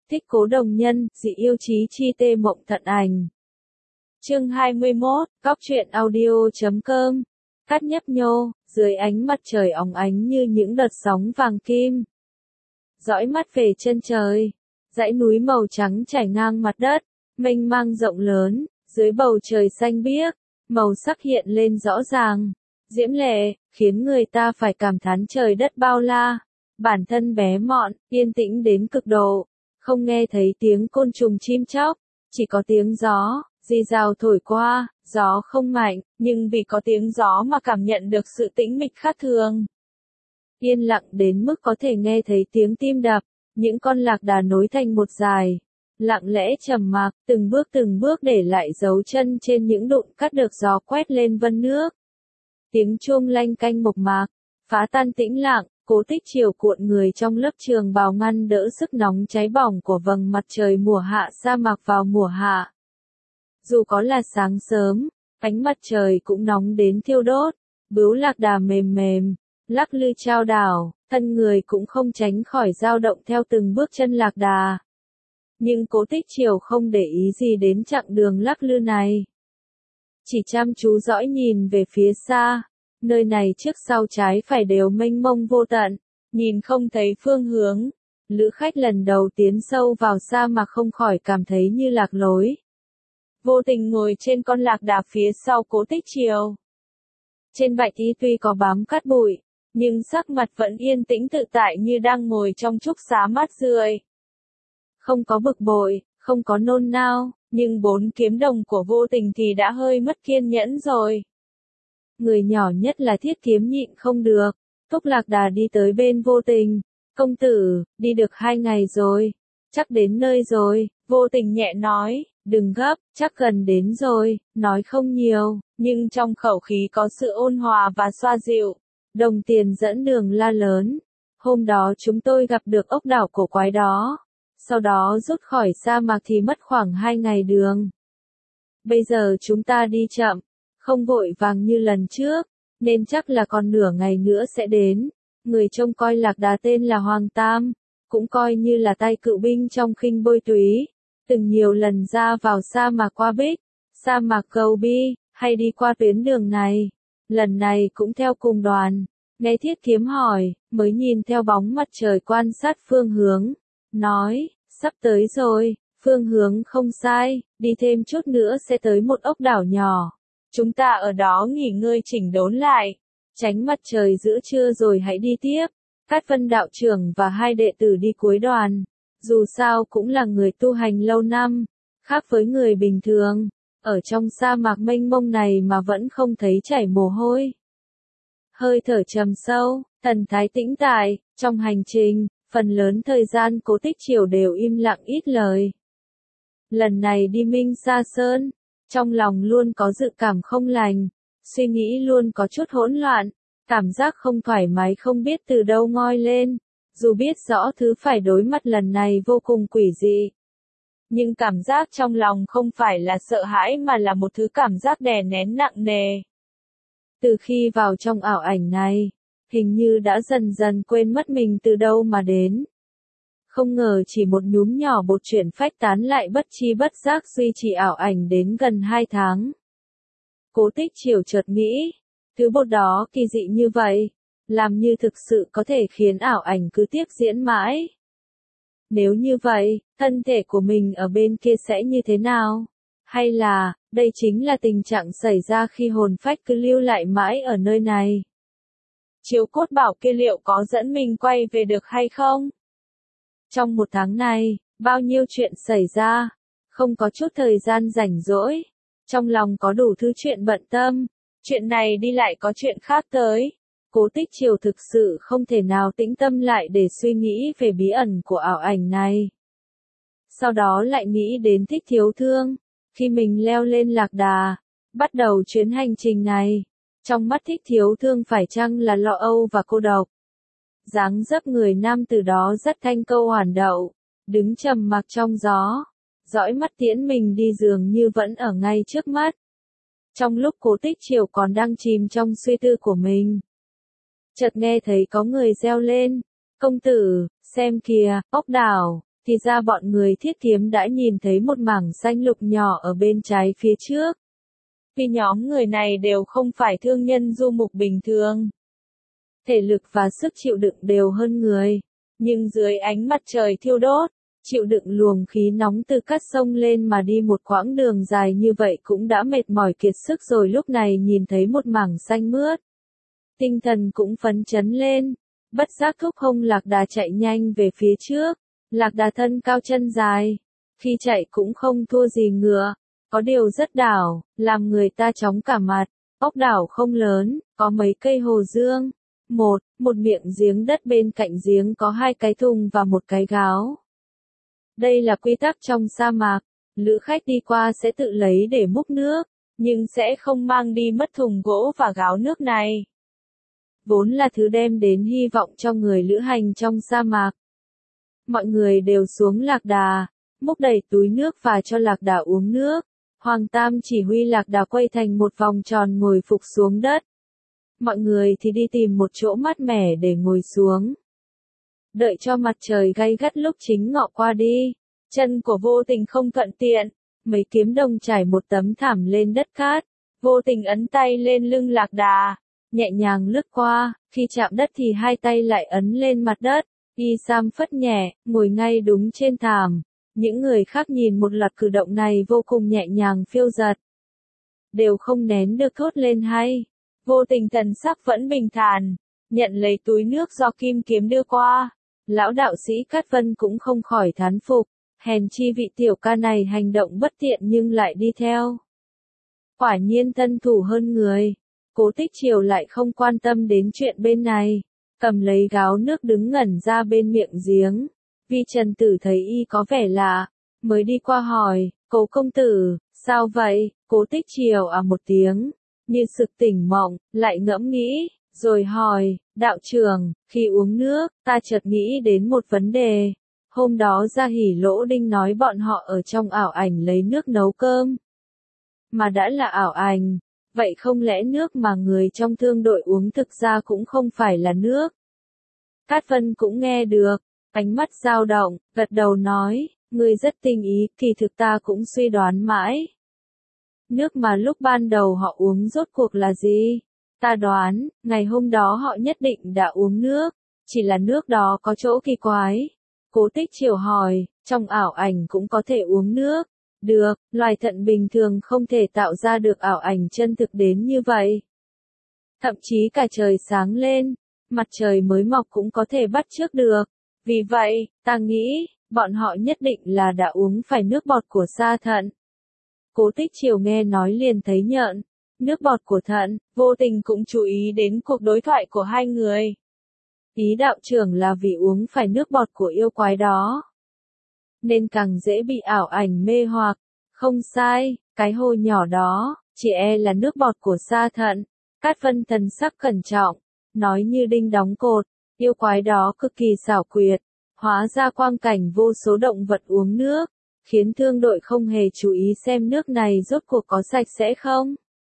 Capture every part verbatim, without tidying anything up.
Thích Cố Đồng Nhân, dị yêu chí chi tê mộng thận ảnh. Chương hai mươi mốt, Cóc truyện audio chấm com. Cát nhấp nhô, dưới ánh mặt trời óng ánh như những đợt sóng vàng kim. Dõi mắt về chân trời, dãy núi màu trắng trải ngang mặt đất, mênh mang rộng lớn, dưới bầu trời xanh biếc, màu sắc hiện lên rõ ràng, diễm lệ, khiến người ta phải cảm thán trời đất bao la. Bản thân bé mọn, yên tĩnh đến cực độ, không nghe thấy tiếng côn trùng chim chóc, chỉ có tiếng gió, rì rào thổi qua, gió không mạnh, nhưng vì có tiếng gió mà cảm nhận được sự tĩnh mịch khác thường. Yên lặng đến mức có thể nghe thấy tiếng tim đập, những con lạc đà nối thành một dải, lặng lẽ trầm mặc, từng bước từng bước để lại dấu chân trên những đụn cát được gió quét lên vân nước. Tiếng chuông lanh canh mộc mạc, phá tan tĩnh lặng. Cố Tích Chiều cuộn người trong lớp trường bào ngăn đỡ sức nóng cháy bỏng của vầng mặt trời mùa hạ sa mạc vào mùa hạ. Dù có là sáng sớm, ánh mặt trời cũng nóng đến thiêu đốt, bướu lạc đà mềm mềm, lắc lư chao đảo, thân người cũng không tránh khỏi dao động theo từng bước chân lạc đà. Nhưng Cố Tích Chiều không để ý gì đến chặng đường lắc lư này. Chỉ chăm chú dõi nhìn về phía xa. Nơi này trước sau trái phải đều mênh mông vô tận, nhìn không thấy phương hướng. Lữ khách lần đầu tiến sâu vào sa mạc không khỏi cảm thấy như lạc lối. Vô tình ngồi trên con lạc đà phía sau Cố Tích Chiều. Trên bạch y tuy có bám cát bụi, nhưng sắc mặt vẫn yên tĩnh tự tại như đang ngồi trong trúc xá mát rượi. Không có bực bội, không có nôn nao, nhưng bốn kiếm đồng của Vô Tình thì đã hơi mất kiên nhẫn rồi. Người nhỏ nhất là Thiết Kiếm nhịn không được, thúc lạc đà đi tới bên Vô Tình. Công tử, đi được hai ngày rồi, chắc đến nơi rồi. Vô Tình nhẹ nói, đừng gấp, chắc gần đến rồi, nói không nhiều, nhưng trong khẩu khí có sự ôn hòa và xoa dịu. Đồng Tiền dẫn đường la lớn, hôm đó chúng tôi gặp được ốc đảo cổ quái đó, sau đó rút khỏi sa mạc thì mất khoảng hai ngày đường. Bây giờ chúng ta đi chậm, không vội vàng như lần trước, nên chắc là còn nửa ngày nữa sẽ đến. Người trông coi lạc đà tên là Hoàng Tam, cũng coi như là tay cựu binh trong khinh bôi túy, từng nhiều lần ra vào sa mạc qua Bích, sa mạc Gobi, hay đi qua tuyến đường này. Lần này cũng theo cùng đoàn. Nghe Thiết Kiếm hỏi, mới nhìn theo bóng mặt trời quan sát phương hướng, nói, sắp tới rồi, phương hướng không sai, đi thêm chút nữa sẽ tới một ốc đảo nhỏ. Chúng ta ở đó nghỉ ngơi chỉnh đốn lại, tránh mặt trời giữa trưa rồi hãy đi tiếp. Cát Vân đạo trưởng và hai đệ tử đi cuối đoàn, dù sao cũng là người tu hành lâu năm, khác với người bình thường, ở trong sa mạc mênh mông này mà vẫn không thấy chảy mồ hôi. Hơi thở trầm sâu, thần thái tĩnh tại, trong hành trình, phần lớn thời gian Cố Tích Chiều đều im lặng ít lời. Lần này đi Minh Sa Sơn, trong lòng luôn có dự cảm không lành, suy nghĩ luôn có chút hỗn loạn, cảm giác không thoải mái không biết từ đâu ngoi lên, dù biết rõ thứ phải đối mặt lần này vô cùng quỷ dị. Nhưng cảm giác trong lòng không phải là sợ hãi mà là một thứ cảm giác đè nén nặng nề. Từ khi vào trong ảo ảnh này, hình như đã dần dần quên mất mình từ đâu mà đến. Không ngờ chỉ một nhúm nhỏ bột chuyển phách tán lại bất chi bất giác duy trì ảo ảnh đến gần hai tháng. Cố Tích Chiều chợt nghĩ, thứ bột đó kỳ dị như vậy, làm như thực sự có thể khiến ảo ảnh cứ tiếp diễn mãi. Nếu như vậy, thân thể của mình ở bên kia sẽ như thế nào? Hay là, đây chính là tình trạng xảy ra khi hồn phách cứ lưu lại mãi ở nơi này? Chiếu cốt bảo kia liệu có dẫn mình quay về được hay không? Trong một tháng này, bao nhiêu chuyện xảy ra, không có chút thời gian rảnh rỗi, trong lòng có đủ thứ chuyện bận tâm, chuyện này đi lại có chuyện khác tới. Cố Tích Chiều thực sự không thể nào tĩnh tâm lại để suy nghĩ về bí ẩn của ảo ảnh này. Sau đó lại nghĩ đến Thích Thiếu Thương, khi mình leo lên lạc đà, bắt đầu chuyến hành trình này, trong mắt Thích Thiếu Thương phải chăng là lo âu và cô độc. Dáng dấp người nam từ đó rất thanh câu hoàn đậu, đứng trầm mặc trong gió, dõi mắt tiễn mình đi dường như vẫn ở ngay trước mắt. Trong lúc Cố Tích Chiều còn đang chìm trong suy tư của mình, chợt nghe thấy có người reo lên, công tử, xem kìa, ốc đảo. thì ra bọn người thiết kiếm đã nhìn thấy một mảng xanh lục nhỏ ở bên trái phía trước. Vì nhóm người này đều không phải thương nhân du mục bình thường. Thể lực và sức chịu đựng đều hơn người, nhưng dưới ánh mặt trời thiêu đốt, chịu đựng luồng khí nóng từ cát sông lên mà đi một quãng đường dài như vậy cũng đã mệt mỏi kiệt sức rồi, lúc này nhìn thấy một mảng xanh mướt. Tinh thần cũng phấn chấn lên, bất giác thúc hông Lạc Đà chạy nhanh về phía trước. Lạc Đà thân cao chân dài, khi chạy cũng không thua gì ngựa, có điều rất đảo, làm người ta chóng cả mặt. Ốc đảo không lớn, có mấy cây hồ dương. Một, một miệng giếng đất bên cạnh giếng có hai cái thùng và một cái gáo. Đây là quy tắc trong sa mạc, lữ khách đi qua sẽ tự lấy để múc nước, nhưng sẽ không mang đi mất thùng gỗ và gáo nước này. Vốn là thứ đem đến hy vọng cho người lữ hành trong sa mạc. Mọi người đều xuống Lạc Đà, múc đầy túi nước và cho Lạc Đà uống nước. Hoàng Tam chỉ huy Lạc Đà quay thành một vòng tròn ngồi phục xuống đất. Mọi người thì đi tìm một chỗ mát mẻ để ngồi xuống. Đợi cho mặt trời gay gắt lúc chính ngọ qua đi, chân của Vô Tình không thuận tiện, mấy kiếm đồng trải một tấm thảm lên đất cát. Vô Tình ấn tay lên lưng Lạc Đà, nhẹ nhàng lướt qua, khi chạm đất thì hai tay lại ấn lên mặt đất. Y Sam phất nhẹ, ngồi ngay đúng trên thảm. Những người khác nhìn một loạt cử động này vô cùng nhẹ nhàng phiêu dật. Đều không nén được thốt lên hay. Vô Tình thần sắc vẫn bình thản, nhận lấy túi nước do Kim Kiếm đưa qua. Lão đạo sĩ Cát Vân cũng không khỏi thán phục, hèn chi vị tiểu ca này hành động bất tiện nhưng lại đi theo. Quả nhiên thân thủ hơn người. Cố Tích Triều lại không quan tâm đến chuyện bên này, cầm lấy gáo nước đứng ngẩn ra bên miệng giếng. Vi Trần Tử thấy y có vẻ lạ, mới đi qua hỏi, Cố công tử, sao vậy? Cố Tích Triều à một tiếng, như sực tỉnh mộng, lại ngẫm nghĩ, rồi hỏi, đạo trưởng, khi uống nước, ta chợt nghĩ đến một vấn đề. Hôm đó Gia Hỉ Lỗ Đinh nói bọn họ ở trong ảo ảnh lấy nước nấu cơm. Mà đã là ảo ảnh, vậy không lẽ nước mà người trong thương đội uống thực ra cũng không phải là nước? Cát Vân cũng nghe được, ánh mắt dao động, gật đầu nói, ngươi rất tinh ý, kỳ thực ta cũng suy đoán mãi. Nước mà lúc ban đầu họ uống rốt cuộc là gì? Ta đoán, ngày hôm đó họ nhất định đã uống nước, chỉ là nước đó có chỗ kỳ quái. Cố Tích Triều hỏi, trong ảo ảnh cũng có thể uống nước? Được, loài thận bình thường không thể tạo ra được ảo ảnh chân thực đến như vậy. Thậm chí cả trời sáng lên, mặt trời mới mọc cũng có thể bắt chước được. Vì vậy, ta nghĩ, bọn họ nhất định là đã uống phải nước bọt của sa thận. Cố Tích Triều nghe nói liền thấy nhợn. Nước bọt của thận, Vô Tình cũng chú ý đến cuộc đối thoại của hai người. Ý đạo trưởng là vì uống phải nước bọt của yêu quái đó, nên càng dễ bị ảo ảnh mê hoặc. Không sai, cái hồ nhỏ đó, chỉ e là nước bọt của sa thận. Cát Vân thần sắc cẩn trọng, nói như đinh đóng cột, yêu quái đó cực kỳ xảo quyệt, hóa ra quang cảnh vô số động vật uống nước, khiến thương đội không hề chú ý xem nước này rốt cuộc có sạch sẽ không.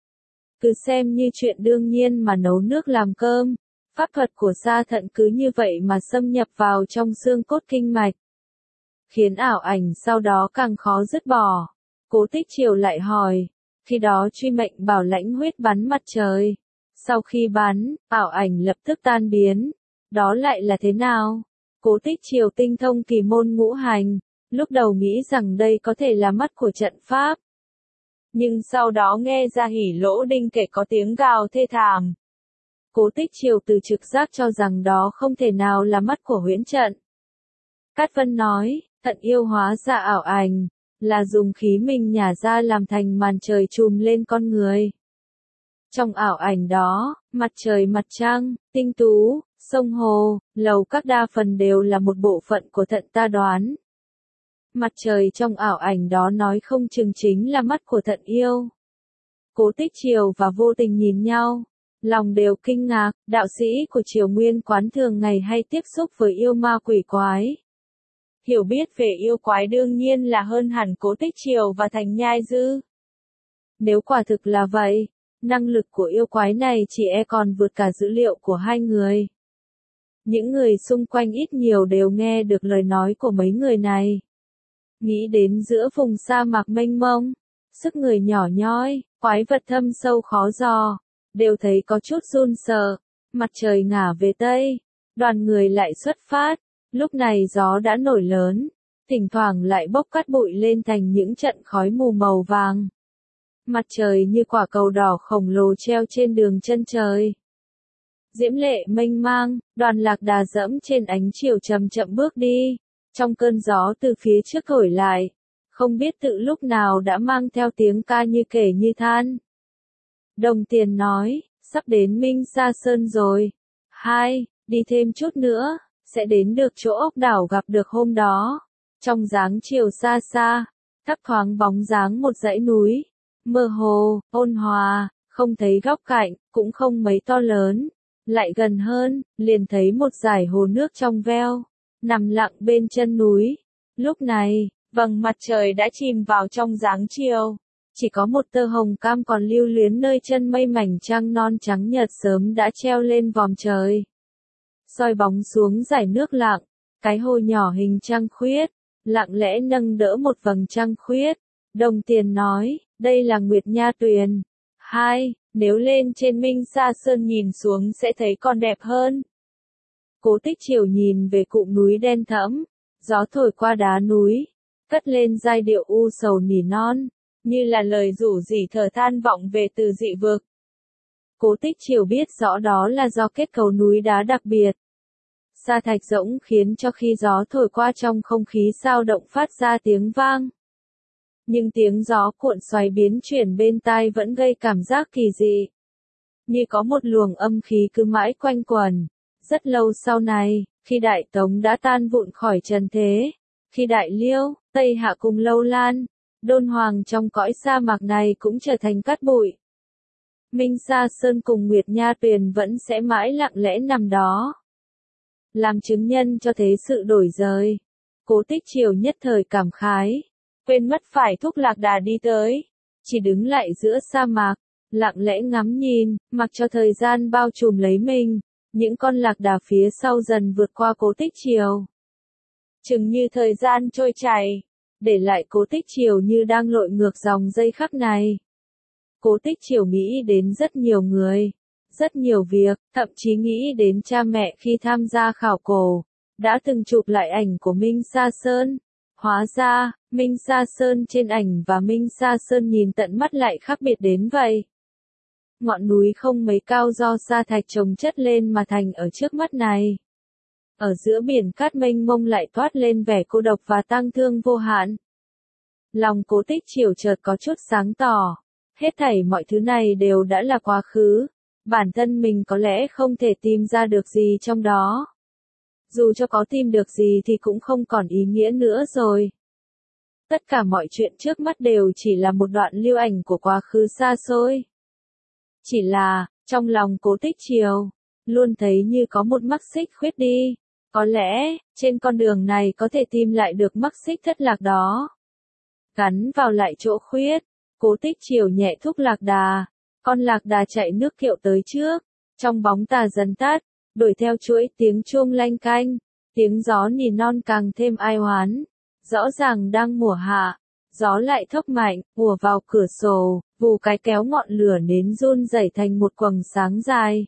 Cứ xem như chuyện đương nhiên mà nấu nước làm cơm, pháp thuật của sa thận cứ như vậy mà xâm nhập vào trong xương cốt kinh mạch, khiến ảo ảnh sau đó càng khó dứt bỏ. Cố Tích Triều lại hỏi, khi đó truy mệnh bảo lãnh huyết bắn mặt trời, sau khi bắn, ảo ảnh lập tức tan biến, đó lại là thế nào? Cố Tích Triều tinh thông kỳ môn ngũ hành, lúc đầu nghĩ rằng đây có thể là mắt của trận pháp. Nhưng sau đó nghe Gia Hỉ Lỗ Đinh kể có tiếng gào thê thảm. Cố Tích Triều từ trực giác cho rằng đó không thể nào là mắt của huyễn trận. Cát Vân nói, thận yêu hóa ra ảo ảnh, là dùng khí mình nhả ra làm thành màn trời trùm lên con người. Trong ảo ảnh đó, mặt trời mặt trăng, tinh tú, sông hồ, lầu các đa phần đều là một bộ phận của thận ta đoán. Mặt trời trong ảo ảnh đó nói không chừng chính là mắt của thận yêu. Cố Tích Triều và Vô Tình nhìn nhau, lòng đều kinh ngạc, đạo sĩ của Triều Nguyên quán thường ngày hay tiếp xúc với yêu ma quỷ quái. Hiểu biết về yêu quái đương nhiên là hơn hẳn Cố Tích Triều và Thành Nhai Dư. Nếu quả thực là vậy, năng lực của yêu quái này chỉ e còn vượt cả dữ liệu của hai người. Những người xung quanh ít nhiều đều nghe được lời nói của mấy người này. Nghĩ đến giữa vùng sa mạc mênh mông, sức người nhỏ nhoi, quái vật thâm sâu khó dò, đều thấy có chút run sợ. Mặt trời ngả về Tây, đoàn người lại xuất phát, lúc này gió đã nổi lớn, thỉnh thoảng lại bốc cát bụi lên thành những trận khói mù màu vàng. Mặt trời như quả cầu đỏ khổng lồ treo trên đường chân trời. Diễm lệ mênh mang, đoàn lạc đà dẫm trên ánh chiều chậm chậm bước đi, trong cơn gió từ phía trước thổi lại, không biết tự lúc nào đã mang theo tiếng ca như kể như than. Đồng Tiền nói, sắp đến Minh Sa Sơn rồi. Hai, đi thêm chút nữa, sẽ đến được chỗ ốc đảo gặp được hôm đó. Trong dáng chiều xa xa, thấp thoáng bóng dáng một dãy núi, mơ hồ, ôn hòa, không thấy góc cạnh, cũng không mấy to lớn. Lại gần hơn, liền thấy một dải hồ nước trong veo, nằm lặng bên chân núi. Lúc này, vầng mặt trời đã chìm vào trong dáng chiều. Chỉ có một tơ hồng cam còn lưu luyến nơi chân mây mảnh trăng non trắng nhợt sớm đã treo lên vòm trời. Soi bóng xuống dải nước lặng, cái hồ nhỏ hình trăng khuyết, lặng lẽ nâng đỡ một vầng trăng khuyết. Đồng Tiền nói, đây là Nguyệt Nha Tuyền. Hai, nếu lên trên Minh Sa Sơn nhìn xuống sẽ thấy còn đẹp hơn. Cố Tích Chiều nhìn về cụm núi đen thẫm, gió thổi qua đá núi, cất lên giai điệu u sầu nỉ non, như là lời rủ rỉ thở than vọng về từ dị vực. Cố Tích Chiều biết rõ đó là do kết cấu núi đá đặc biệt. Sa thạch rỗng khiến cho khi gió thổi qua trong không khí dao động phát ra tiếng vang. Nhưng tiếng gió cuộn xoáy biến chuyển bên tai vẫn gây cảm giác kỳ dị. Như có một luồng âm khí cứ mãi quanh quẩn. Rất lâu sau này, khi Đại Tống đã tan vụn khỏi trần thế, khi Đại Liêu, Tây Hạ cùng Lâu Lan, đôn hoàng trong cõi sa mạc này cũng trở thành cát bụi. Minh Sa Sơn cùng Nguyệt Nha Tuyền vẫn sẽ mãi lặng lẽ nằm đó, làm chứng nhân cho thế sự đổi dời. Cố Tích Chiều nhất thời cảm khái, quên mất phải thúc lạc đà đi tới, chỉ đứng lại giữa sa mạc, lặng lẽ ngắm nhìn, mặc cho thời gian bao trùm lấy mình. Những con lạc đà phía sau dần vượt qua Cố Tích Chiều. Chừng như thời gian trôi chảy, để lại Cố Tích Chiều như đang lội ngược dòng dây khắc này. Cố Tích Chiều nghĩ đến rất nhiều người, rất nhiều việc, thậm chí nghĩ đến cha mẹ khi tham gia khảo cổ, đã từng chụp lại ảnh của Minh Sa Sơn. Hóa ra, Minh Sa Sơn trên ảnh và Minh Sa Sơn nhìn tận mắt lại khác biệt đến vậy. Ngọn núi không mấy cao do sa thạch chồng chất lên mà thành ở trước mắt này. Ở giữa biển cát mênh mông lại toát lên vẻ cô độc và tang thương vô hạn. Lòng Cố Tích Chiều chợt có chút sáng tỏ. Hết thảy mọi thứ này đều đã là quá khứ. Bản thân mình có lẽ không thể tìm ra được gì trong đó. Dù cho có tìm được gì thì cũng không còn ý nghĩa nữa rồi. Tất cả mọi chuyện trước mắt đều chỉ là một đoạn lưu ảnh của quá khứ xa xôi. Chỉ là, trong lòng Cố Tích Chiều, luôn thấy như có một mắc xích khuyết đi. Có lẽ, trên con đường này có thể tìm lại được mắc xích thất lạc đó. Gắn vào lại chỗ khuyết, Cố Tích Chiều nhẹ thúc lạc đà. Con lạc đà chạy nước kiệu tới trước, trong bóng tà dần tắt, đuổi theo chuỗi tiếng chuông lanh canh, tiếng gió nỉ non càng thêm ai oán. Rõ ràng đang mùa hạ, gió lại thốc mạnh, ùa vào cửa sổ, vù cái kéo ngọn lửa nến run rẩy thành một quầng sáng dài.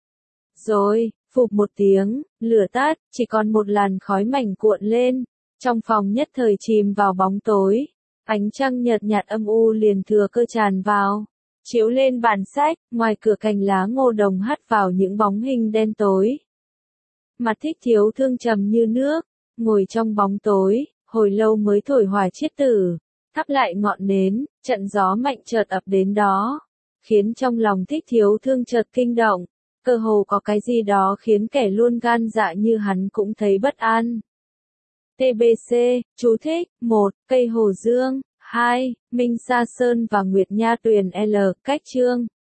Rồi, phụp một tiếng, lửa tắt, chỉ còn một làn khói mảnh cuộn lên, trong phòng nhất thời chìm vào bóng tối, ánh trăng nhợt nhạt âm u liền thừa cơ tràn vào, chiếu lên bàn sách, ngoài cửa cành lá ngô đồng hắt vào những bóng hình đen tối. Mặt Thích Thiếu Thương trầm như nước, ngồi trong bóng tối, hồi lâu mới thổi hỏa chiết tử, thắp lại ngọn nến, trận gió mạnh chợt ập đến đó, khiến trong lòng Thích Thiếu Thương chợt kinh động, cơ hồ có cái gì đó khiến kẻ luôn gan dạ như hắn cũng thấy bất an. tê bê xê, chú thích, một, cây hồ dương, hai, Minh Sa Sơn và Nguyệt Nha Tuyền L, cách chương.